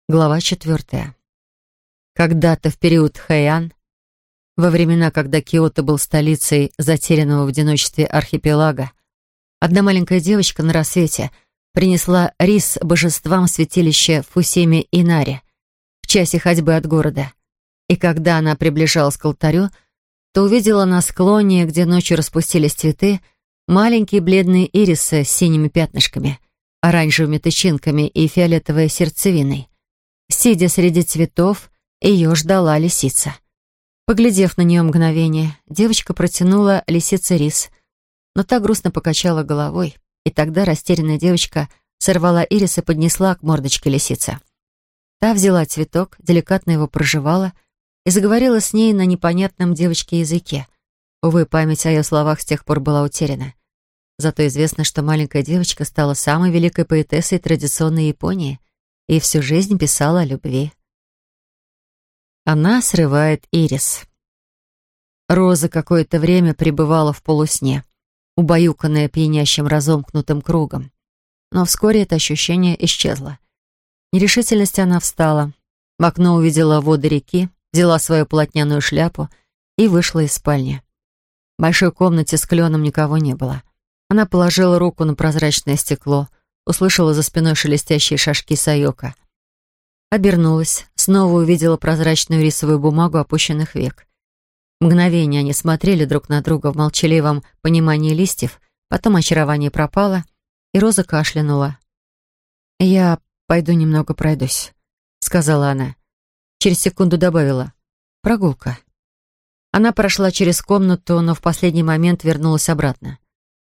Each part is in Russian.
Глава 4. Когда-то в период Хэйан, во времена, когда Киото был столицей затерянного в одиночестве архипелага, одна маленькая девочка на рассвете принесла рис божествам в святилище Фусими-Инари в часе ходьбы от города. И когда она приближалась к алтарю, то увидела на склоне, где ночью распустились цветы, маленькие бледные ирисы с синими пятнышками, оранжевыми тычинками и фиолетовой сердцевиной. Сидя среди цветов, ее ждала лисица. Поглядев на нее мгновение, девочка протянула лисице рис, но та грустно покачала головой, и тогда растерянная девочка сорвала ирис и поднесла к мордочке лисицы. Та взяла цветок, деликатно его прожевала и заговорила с ней на непонятном девочке языке. Увы, память о ее словах с тех пор была утеряна. Зато известно, что маленькая девочка стала самой великой поэтессой традиционной Японии и всю жизнь писала о любви. Она срывает ирис. Роза какое-то время пребывала в полусне, убаюканная пьянящим разомкнутым кругом. Но вскоре это ощущение исчезло. В нерешительности она встала, в окно увидела воды реки, взяла свою полотняную шляпу и вышла из спальни. В большой комнате с кленом никого не было. Она положила руку на прозрачное стекло, услышала за спиной шелестящие шажки Сайока. Обернулась, снова увидела прозрачную рисовую бумагу опущенных век. Мгновение они смотрели друг на друга в молчаливом понимании листьев, потом очарование пропало, и Роза кашлянула. «Я пойду немного пройдусь», — сказала она. Через секунду добавила: «Прогулка». Она прошла через комнату, но в последний момент вернулась обратно.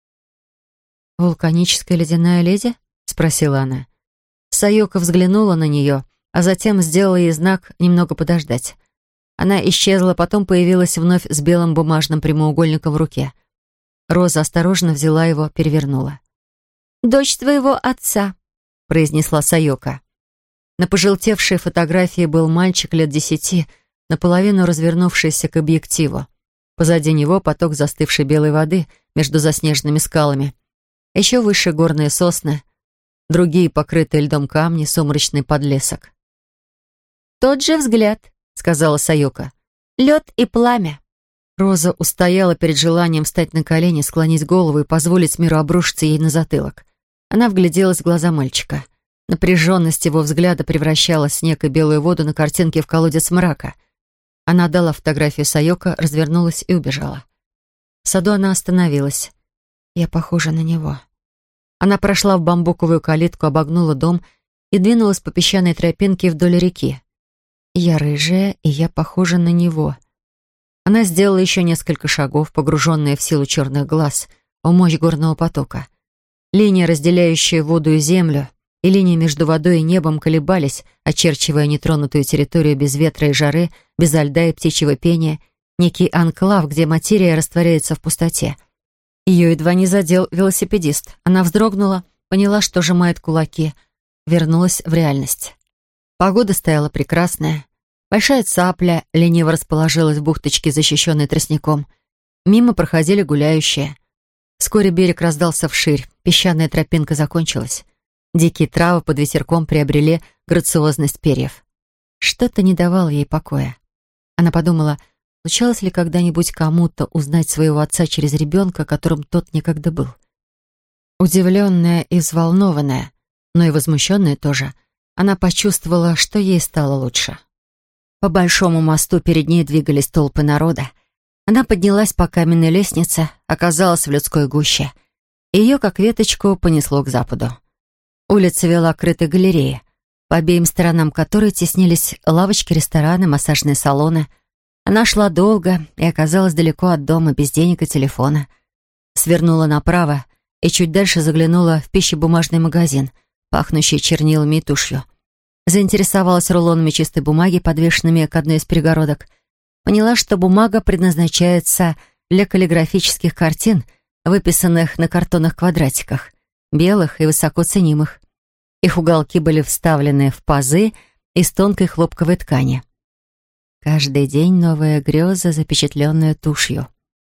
«Вулканическая ледяная леди?» — спросила она. Сайока взглянула на нее, а затем сделала ей знак немного подождать. Она исчезла, потом появилась вновь с белым бумажным прямоугольником в руке. Роза осторожно взяла его, перевернула. «Дочь твоего отца», — произнесла Сайока. На пожелтевшей фотографии был мальчик лет 10, наполовину развернувшийся к объективу. Позади него поток застывшей белой воды между заснеженными скалами. Еще выше горные сосны, другие покрытые льдом камни, сумрачный подлесок. «Тот же взгляд», — сказала Сайока. «Лед и пламя». Роза устояла перед желанием встать на колени, склонить голову и позволить миру обрушиться ей на затылок. Она вгляделась в глаза мальчика. Напряженность его взгляда превращала снег и белую воду на картинке в колодец мрака. Она отдала фотографию Сайока, развернулась и убежала. В саду она остановилась. «Я похожа на него». Она прошла в бамбуковую калитку, обогнула дом и двинулась по песчаной тропинке вдоль реки. «Я рыжая, и я похожа на него». Она сделала еще несколько шагов, погруженная в силу черных глаз, в мощь горного потока. Линия, разделяющая воду и землю, и линия между водой и небом колебались, очерчивая нетронутую территорию без ветра и жары, без льда и птичьего пения, некий анклав, где материя растворяется в пустоте. Ее едва не задел велосипедист. Она вздрогнула, поняла, что сжимает кулаки, вернулась в реальность. Погода стояла прекрасная. Большая цапля лениво расположилась в бухточке, защищенной тростником. Мимо проходили гуляющие. Вскоре берег раздался вширь, песчаная тропинка закончилась. Дикие травы под ветерком приобрели грациозность перьев. Что-то не давало ей покоя. Она подумала, случалось ли когда-нибудь кому-то узнать своего отца через ребенка, которым тот некогда был. Удивленная и взволнованная, но и возмущенная тоже, она почувствовала, что ей стало лучше. По большому мосту перед ней двигались толпы народа. Она поднялась по каменной лестнице, оказалась в людской гуще. Ее, как веточку, понесло к западу. Улица вела к крытой галерее, по обеим сторонам которой теснились лавочки, рестораны, массажные салоны. Она шла долго и оказалась далеко от дома, без денег и телефона. Свернула направо и чуть дальше заглянула в пищебумажный магазин, пахнущий чернилами и тушью. Заинтересовалась рулонами чистой бумаги, подвешенными к одной из перегородок. Поняла, что бумага предназначается для каллиграфических картин, выписанных на картонных квадратиках, белых и высоко ценимых. Их уголки были вставлены в пазы из тонкой хлопковой ткани. Каждый день новая греза, запечатленная тушью.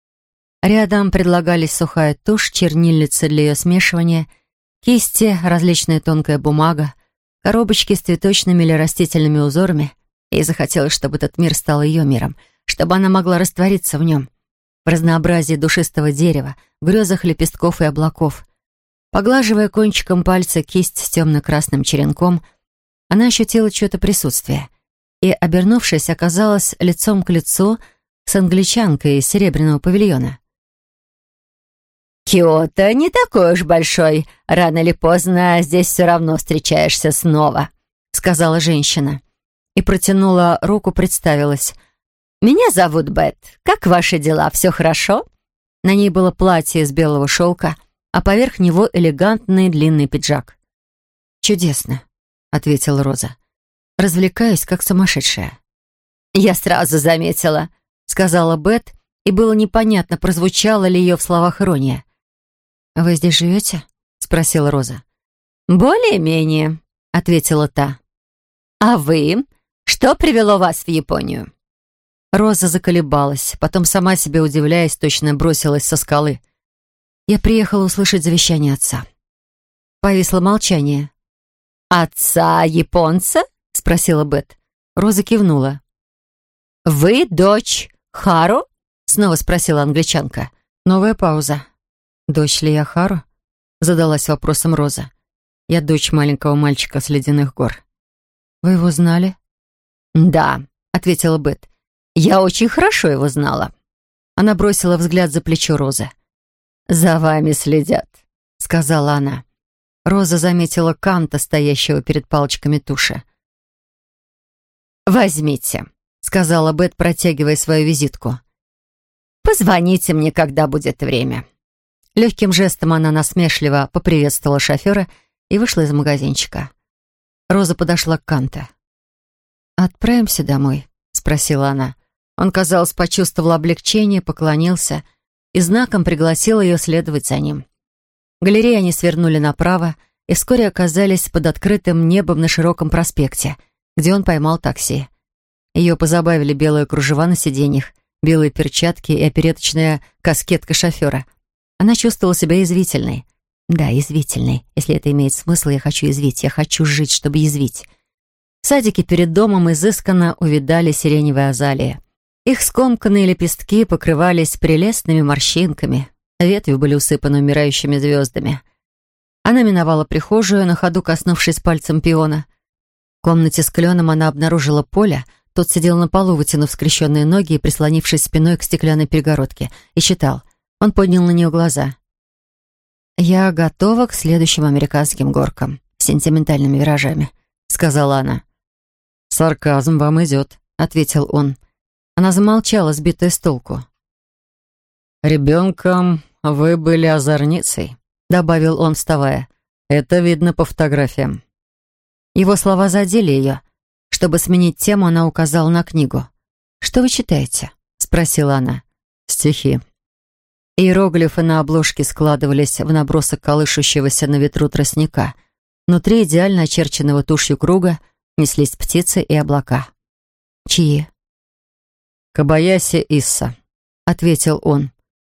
Рядом предлагались сухая тушь, чернильница для ее смешивания, кисти, различная тонкая бумага, коробочки с цветочными или растительными узорами. Ей захотелось, чтобы этот мир стал ее миром, чтобы она могла раствориться в нем, в разнообразии душистого дерева, в грезах лепестков и облаков. Поглаживая кончиком пальца кисть с темно-красным черенком, она ощутила чье-то присутствие и, обернувшись, оказалась лицом к лицу с англичанкой из серебряного павильона. «Киото не такой уж большой. Рано или поздно здесь все равно встречаешься снова», — сказала женщина. И протянула руку, представилась. «Меня зовут Бет. Как ваши дела? Все хорошо?» На ней было платье из белого шелка, а поверх него элегантный длинный пиджак. «Чудесно», — ответила Роза. «Развлекаюсь, как сумасшедшая». «Я сразу заметила», — сказала Бет, и было непонятно, прозвучала ли ее в словах ирония. «Вы здесь живете?» — спросила Роза. «Более-менее», — ответила та. «А вы? Что привело вас в Японию?» Роза заколебалась, потом, сама себе удивляясь, точно бросилась со скалы. «Я приехала услышать завещание отца». Повисло молчание. «Отца японца?» — спросила Бет. Роза кивнула. «Вы дочь Хару?» — снова спросила англичанка. Новая пауза. «Дочь ли я Хару?» — задалась вопросом Роза. «Я дочь маленького мальчика с ледяных гор». «Вы его знали?» «Да», — ответила Бет. «Я очень хорошо его знала». Она бросила взгляд за плечо Розы. «За вами следят», — сказала она. Роза заметила Канта, стоящего перед палочками туши. «Возьмите», — сказала Бет, протягивая свою визитку. «Позвоните мне, когда будет время». Легким жестом она насмешливо поприветствовала шофера и вышла из магазинчика. Роза подошла к Канту. «Отправимся домой?» — спросила она. Он, казалось, почувствовал облегчение, поклонился и знаком пригласил ее следовать за ним. В галерее они свернули направо и вскоре оказались под открытым небом на широком проспекте, где он поймал такси. Ее позабавили белые кружева на сиденьях, белые перчатки и опереточная каскетка шофера. Она чувствовала себя язвительной. Да, язвительной. Если это имеет смысл, я хочу язвить. Я хочу жить, чтобы язвить. В садике перед домом изысканно увидали сиреневые азалии. Их скомканные лепестки покрывались прелестными морщинками. Ветви были усыпаны умирающими звездами. Она миновала прихожую, на ходу коснувшись пальцем пиона. В комнате с кленом она обнаружила Поля. Тот сидел на полу, вытянув скрещенные ноги и прислонившись спиной к стеклянной перегородке, и читал. Он поднял на нее глаза. «Я готова к следующим американским горкам с сентиментальными виражами», — сказала она. «Сарказм вам идет», — ответил он. Она замолчала, сбитая с толку. «Ребенком вы были озорницей», — добавил он, вставая. «Это видно по фотографиям». Его слова задели ее. Чтобы сменить тему, она указала на книгу. «Что вы читаете?» — спросила она. «Стихи». Иероглифы на обложке складывались в набросок колышущегося на ветру тростника. Внутри идеально очерченного тушью круга неслись птицы и облака. «Чьи?» «Кобаяси Исса», — ответил он.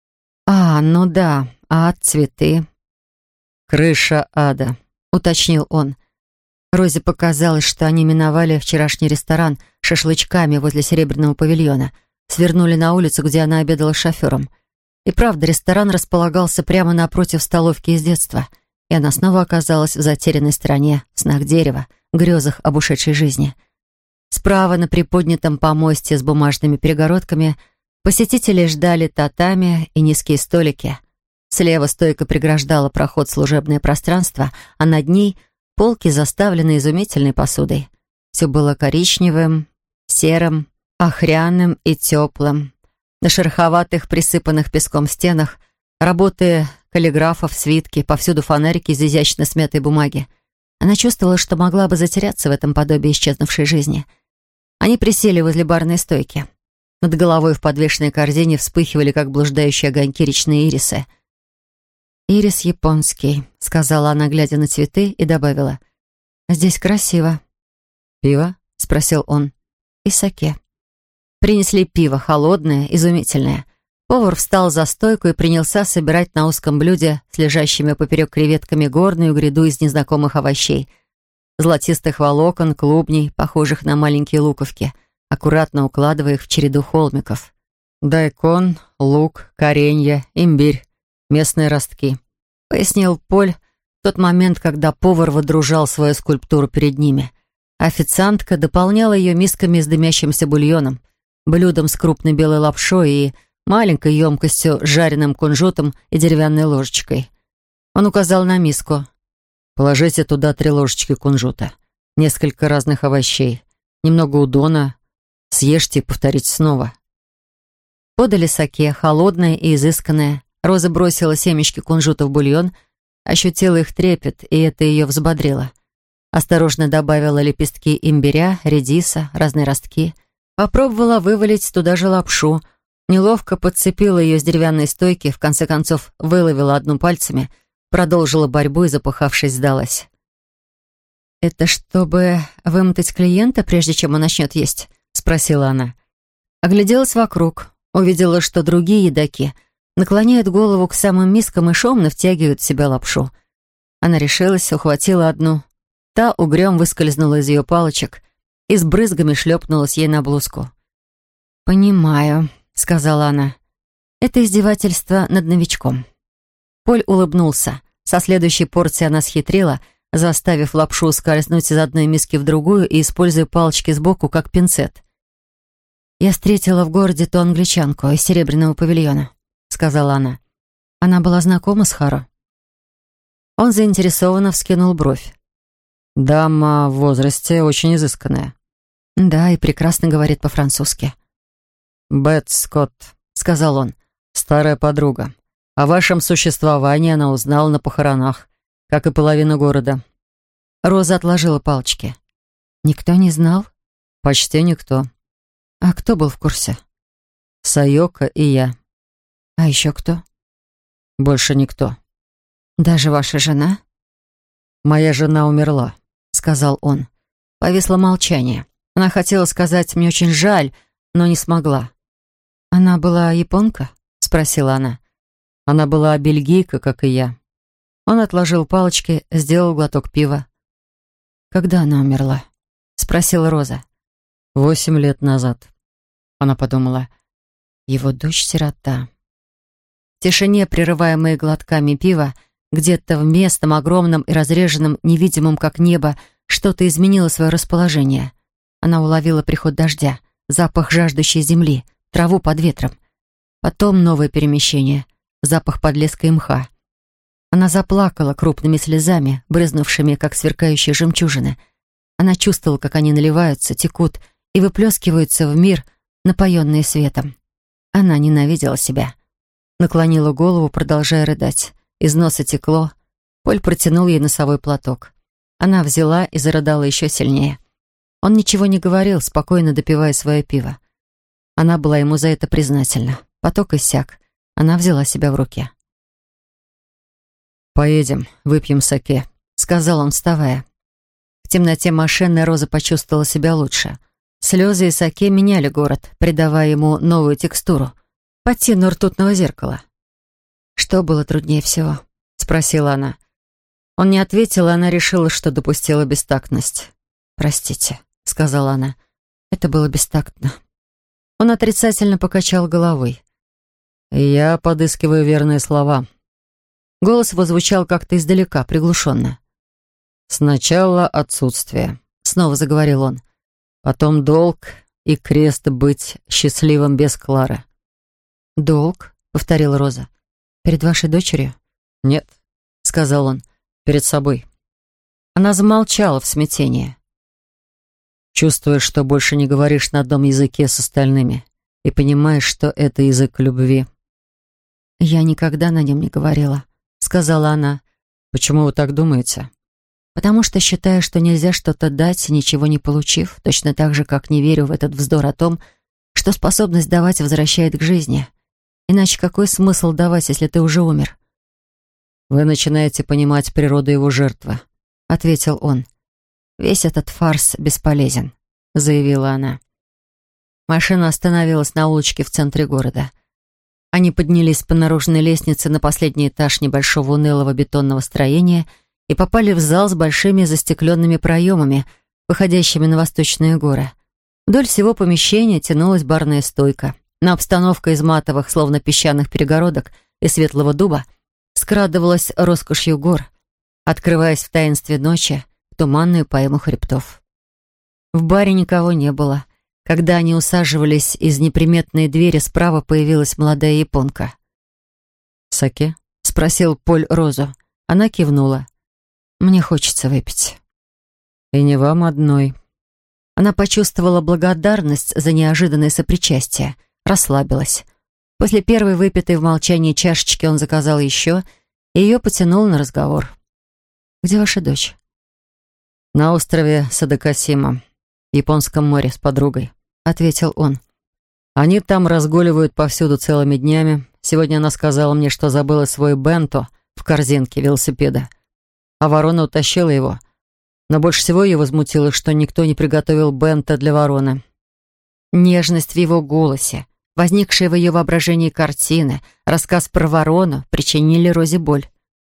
Ну да, ад, цветы». «Крыша ада», — уточнил он. Розе показалось, что они миновали вчерашний ресторан с шашлычками возле Серебряного павильона, свернули на улицу, где она обедала с шофером. И правда, ресторан располагался прямо напротив столовки из детства, и она снова оказалась в затерянной стране, в снах дерева, в грезах об ушедшей жизни. Справа, на приподнятом помосте с бумажными перегородками, посетители ждали татами и низкие столики. Слева стойка преграждала проход в служебное пространство, а над ней — полки, заставленные изумительной посудой. Все было коричневым, серым, охряным и теплым. На шероховатых, присыпанных песком стенах работы каллиграфов, свитки, повсюду фонарики из изящно смятой бумаги. Она чувствовала, что могла бы затеряться в этом подобии исчезнувшей жизни. Они присели возле барной стойки. Над головой в подвешенной корзине вспыхивали, как блуждающие огоньки, речные ирисы. «Ирис японский», — сказала она, глядя на цветы, и добавила. «Здесь красиво». «Пиво?» — спросил он. «И саке». Принесли пиво, холодное, изумительное. Повар встал за стойку и принялся собирать на узком блюде с лежащими поперек креветками горную гряду из незнакомых овощей. золотистых волокон, клубней, похожих на маленькие луковки, аккуратно укладывая их в череду холмиков. «Дайкон, лук, коренья, имбирь, местные ростки», — пояснил Поль в тот момент, когда повар водружал свою скульптуру перед ними. Официантка дополняла ее мисками с дымящимся бульоном, блюдом с крупной белой лапшой и маленькой емкостью с жареным кунжутом и деревянной ложечкой. Он указал на миску. «Положите туда 3 ложечки кунжута, несколько разных овощей, немного удона. Съешьте и повторите снова». Подали саке, холодное и изысканное. Роза бросила семечки кунжута в бульон, ощутила их трепет, и это ее взбодрило. Осторожно добавила лепестки имбиря, редиса, разные ростки. Попробовала вывалить туда же лапшу. Неловко подцепила ее с деревянной стойки, в конце концов выловила одну пальцами, продолжила борьбу и, запыхавшись, сдалась. «Это чтобы вымотать клиента, прежде чем он начнет есть?» — спросила она. Огляделась вокруг, увидела, что другие едоки наклоняют голову к самым мискам и шумно втягивают в себя лапшу. Она решилась, ухватила одну. Та угрём выскользнула из ее палочек и с брызгами шлепнулась ей на блузку. «Понимаю», — сказала она. «Это издевательство над новичком». Поль улыбнулся. Со следующей порцией она схитрила, заставив лапшу скользнуть из одной миски в другую и используя палочки сбоку, как пинцет. «Я встретила в городе ту англичанку из Серебряного павильона», — сказала она. «Она была знакома с Харо». Он заинтересованно вскинул бровь. «Дама в возрасте очень изысканная». «Да, и прекрасно говорит по-французски». «Бет Скотт», — сказал он, — «старая подруга. О вашем существовании она узнала на похоронах, как и половина города». Роза отложила палочки. «Никто не знал?» «Почти никто». «А кто был в курсе?» «Сайока и я». «А еще кто?» «Больше никто». «Даже ваша жена?» «Моя жена умерла», — сказал он. Повисло молчание. Она хотела сказать «мне очень жаль», но не смогла. «Она была японка?» — спросила она. «Она была бельгийка, как и я». Он отложил палочки, сделал глоток пива. «Когда она умерла?» — спросила Роза. 8 лет назад. Она подумала, его дочь-сирота. В тишине, прерываемой глотками пива, где-то в местном, огромном и разреженном, невидимом как небо, что-то изменило свое расположение. Она уловила приход дождя, запах жаждущей земли, траву под ветром. Потом новое перемещение, запах подлеска и мха. Она заплакала крупными слезами, брызнувшими, как сверкающие жемчужины. Она чувствовала, как они наливаются, текут и выплескиваются в мир, напоенные светом. Она ненавидела себя. Наклонила голову, продолжая рыдать. Из носа текло. Поль протянул ей носовой платок. Она взяла и зарыдала еще сильнее. Он ничего не говорил, спокойно допивая свое пиво. Она была ему за это признательна. Поток иссяк. Она взяла себя в руки. «Поедем, выпьем саке», — сказал он, вставая. В темноте машины Роза почувствовала себя лучше. Слезы и саке меняли город, придавая ему новую текстуру. Патину ртутного зеркала. «Что было труднее всего?» — спросила она. Он не ответил, и она решила, что допустила бестактность. «Простите», — сказала она. «Это было бестактно». Он отрицательно покачал головой. «Я подыскиваю верные слова». Голос его звучал как-то издалека, приглушенно. «Сначала отсутствие», — снова заговорил он. «Потом долг и крест быть счастливым без Клары». «Долг?» — повторила Роза. «Перед вашей дочерью?» «Нет», — сказал он, — «перед собой». Она замолчала в смятении. «Чувствуешь, что больше не говоришь на одном языке с остальными, и понимаешь, что это язык любви». «Я никогда на нем не говорила», — сказала она. «Почему вы так думаете?» «Потому что считаю, что нельзя что-то дать, ничего не получив, точно так же, как не верю в этот вздор о том, что способность давать возвращает к жизни. Иначе какой смысл давать, если ты уже умер?» «Вы начинаете понимать природу его жертвы», — ответил он. «Весь этот фарс бесполезен», — заявила она. Машина остановилась на улочке в центре города. Они поднялись по наружной лестнице на последний этаж небольшого унылого бетонного строения и попали в зал с большими застекленными проемами, выходящими на восточные горы. Вдоль всего помещения тянулась барная стойка, но обстановка из матовых, словно песчаных перегородок и светлого дуба скрадывалась роскошью гор, открываясь в таинстве ночи в туманную поэму хребтов. В баре никого не было. Когда они усаживались, из неприметной двери справа появилась молодая японка. «Саке?» — спросил Поль Розу. Она кивнула. «Мне хочется выпить». «И не вам одной». Она почувствовала благодарность за неожиданное сопричастие, расслабилась. После первой выпитой в молчании чашечки он заказал еще, и ее потянул на разговор. «Где ваша дочь?» «На острове Садакасима, в Японском море, с подругой», — ответил он. «Они там разгуливают повсюду целыми днями. Сегодня она сказала мне, что забыла свой бенто в корзинке велосипеда, а ворона утащила его. Но больше всего ее возмутило, что никто не приготовил бенто для вороны». Нежность в его голосе, возникшие в ее воображении картины, рассказ про ворону причинили Розе боль.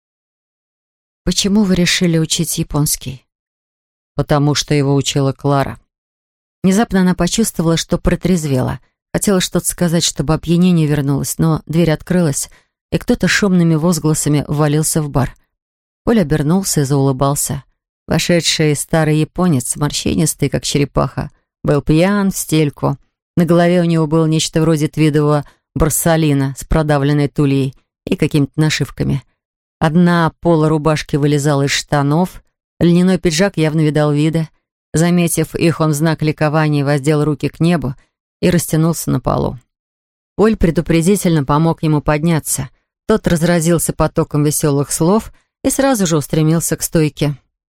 «Почему вы решили учить японский?» «Потому что его учила Клара». Внезапно она почувствовала, что протрезвела. Хотела что-то сказать, чтобы опьянение вернулось, но дверь открылась, и кто-то шумными возгласами ввалился в бар. Поль обернулся и заулыбался. Вошедший старый японец, морщинистый, как черепаха, был пьян в стельку. На голове у него было нечто вроде твидового борсалина с продавленной тульей и какими-то нашивками. Одна пола рубашки вылезала из штанов, льняной пиджак явно видал вида. Заметив их, он в знак ликования воздел руки к небу и растянулся на полу. Поль предупредительно помог ему подняться. Тот разразился потоком веселых слов и сразу же устремился к стойке.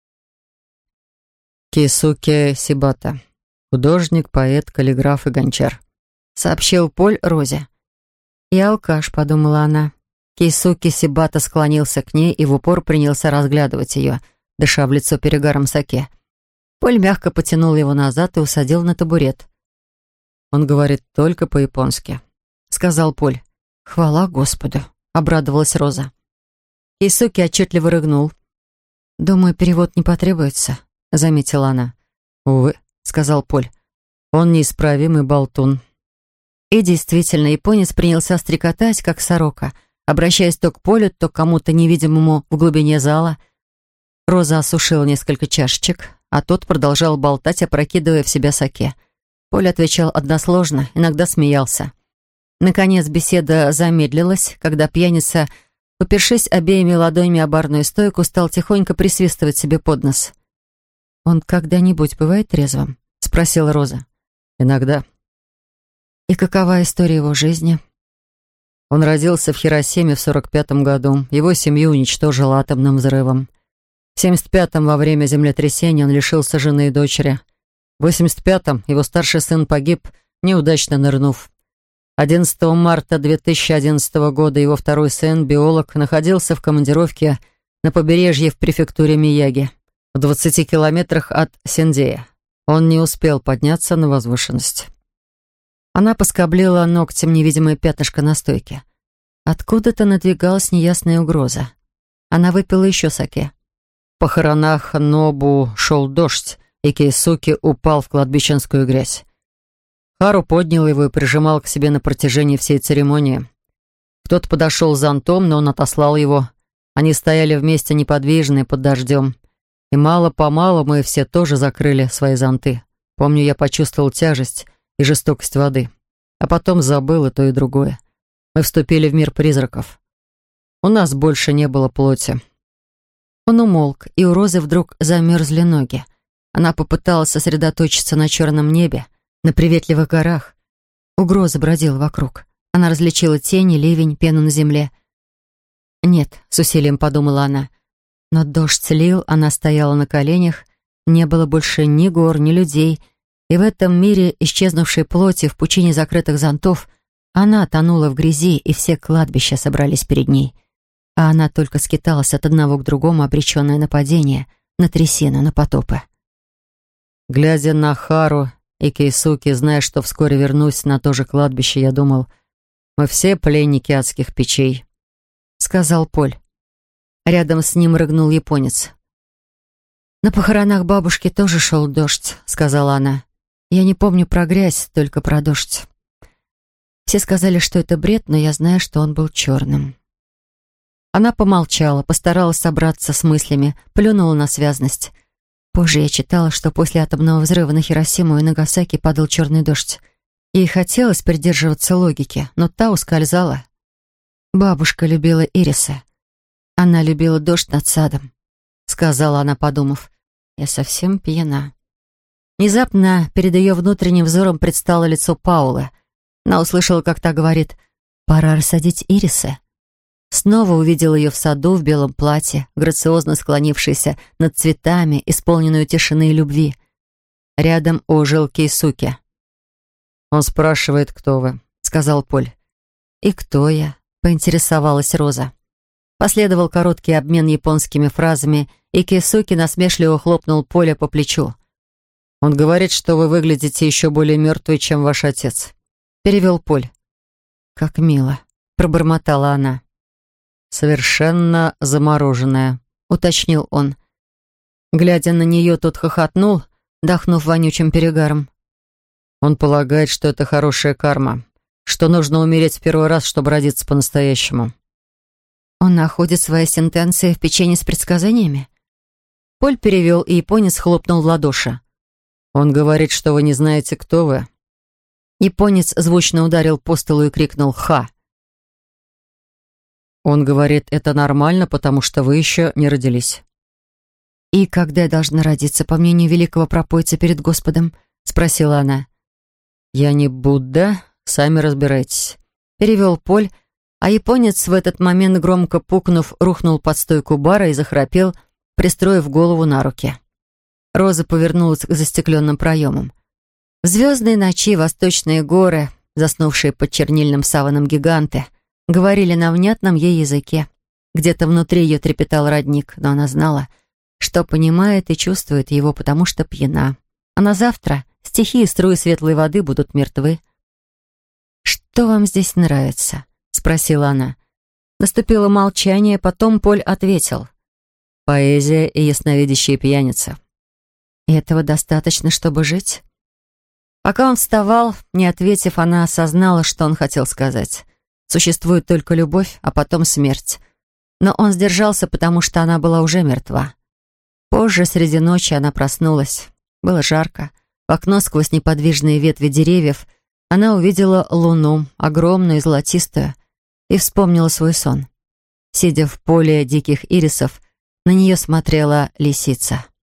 «Кисуке Сибата. Художник, поэт, каллиграф и гончар», — сообщил Поль Розе. «Я алкаш», — подумала она. Кейсуке Сибата склонился к ней и в упор принялся разглядывать ее, дыша в лицо перегаром саке. Поль мягко потянул его назад и усадил на табурет. «Он говорит только по-японски», — сказал Поль. «Хвала Господу», — обрадовалась Роза. Кейсуке отчетливо рыгнул. «Думаю, перевод не потребуется», — заметила она. «Увы», — сказал Поль. «Он неисправимый болтун». И действительно, японец принялся стрекотать, как сорока, обращаясь то к Полю, то к кому-то невидимому в глубине зала. Роза осушила несколько чашечек, а тот продолжал болтать, опрокидывая в себя саке. Поль отвечал односложно, иногда смеялся. Наконец беседа замедлилась, когда пьяница, упершись обеими ладонями о барную стойку, стал тихонько присвистывать себе под нос. «Он когда-нибудь бывает трезвым?» — спросила Роза. «Иногда». «И какова история его жизни?» Он родился в Хиросиме в 45-м году. Его семью уничтожил атомным взрывом. В 75-м во время землетрясения он лишился жены и дочери. В 85-м его старший сын погиб, неудачно нырнув. 11 марта 2011 года его второй сын, биолог, находился в командировке на побережье в префектуре Мияги, в 20 километрах от Синдея. Он не успел подняться на возвышенность. Она поскоблила ногтем невидимое пятнышко на стойке. Откуда-то надвигалась неясная угроза. Она выпила еще саке. В похоронах Нобу шел дождь, и Кейсуке упал в кладбищенскую грязь. Хару поднял его и прижимал к себе на протяжении всей церемонии. Кто-то подошел с зонтом, но он отослал его. Они стояли вместе неподвижные под дождем. И мало-помалу мы все тоже закрыли свои зонты. Помню, я почувствовал тяжесть и жестокость воды. А потом забыл и то, и другое. Мы вступили в мир призраков. У нас больше не было плоти. Он умолк, и у Розы вдруг замерзли ноги. Она попыталась сосредоточиться на черном небе, на приветливых горах. Угроза бродила вокруг. Она различила тени, ливень, пену на земле. «Нет», — с усилием подумала она. Но дождь лил, она стояла на коленях, не было больше ни гор, ни людей, и в этом мире исчезнувшей плоти, в пучине закрытых зонтов, она тонула в грязи, и все кладбища собрались перед ней. А она только скиталась от одного к другому, обреченная на падение, на трясину, на потопы. Глядя на Хару и Кейсуке, зная, что вскоре вернусь на то же кладбище, я думал, мы все пленники адских печей, — сказал Поль. Рядом с ним рыгнул японец. «На похоронах бабушки тоже шел дождь», — сказала она. «Я не помню про грязь, только про дождь. Все сказали, что это бред, но я знаю, что он был черным». Она помолчала, постаралась собраться с мыслями, плюнула на связность. Позже я читала, что после атомного взрыва на Хиросиму и Нагасаки падал черный дождь. Ей хотелось придерживаться логики, но та ускользала. Бабушка любила ирисы. Она любила дождь над садом, сказала она, подумав. Я совсем пьяна. Внезапно перед ее внутренним взором предстало лицо Паулы. Она услышала, как та говорит: «Пора рассадить ирисы». Снова увидел ее в саду в белом платье, грациозно склонившейся над цветами, исполненную тишины и любви. Рядом ожил Кейсуке. «Он спрашивает, кто вы», — сказал Поль. «И кто я?» — поинтересовалась Роза. Последовал короткий обмен японскими фразами, и Кейсуке насмешливо хлопнул Поля по плечу. «Он говорит, что вы выглядите еще более мертвой, чем ваш отец», — перевел Поль. «Как мило», — пробормотала она. «Совершенно замороженная», — уточнил он. Глядя на нее, тот хохотнул, дохнув вонючим перегаром. «Он полагает, что это хорошая карма, что нужно умереть в первый раз, чтобы родиться по-настоящему». «Он находит свои сентенции в печенье с предсказаниями?» Поль перевел, и японец хлопнул в ладоши. «Он говорит, что вы не знаете, кто вы». Японец звучно ударил по столу и крикнул «Ха!». «Он говорит, это нормально, потому что вы еще не родились». «И когда я должна родиться, по мнению великого пропойца перед Господом?» — спросила она. «Я не Будда, сами разбирайтесь», — перевел Поль, а японец в этот момент, громко пукнув, рухнул под стойку бара и захрапел, пристроив голову на руки. Роза повернулась к застекленным проемам. В звездной ночи восточные горы, заснувшие под чернильным саваном гиганты, говорили на внятном ей языке. Где-то внутри ее трепетал родник, но она знала, что понимает и чувствует его, потому что пьяна. А на завтра стихи и струи светлой воды будут мертвы. «Что вам здесь нравится?» — спросила она. Наступило молчание, потом Поль ответил. «Поэзия и ясновидящие пьяницы». «И этого достаточно, чтобы жить?» Пока он вставал, не ответив, она осознала, что он хотел сказать. Существует только любовь, а потом смерть. Но он сдержался, потому что она была уже мертва. Позже, среди ночи, она проснулась. Было жарко. В окно сквозь неподвижные ветви деревьев она увидела луну, огромную и золотистую, и вспомнила свой сон. Сидя в поле диких ирисов, на нее смотрела лисица.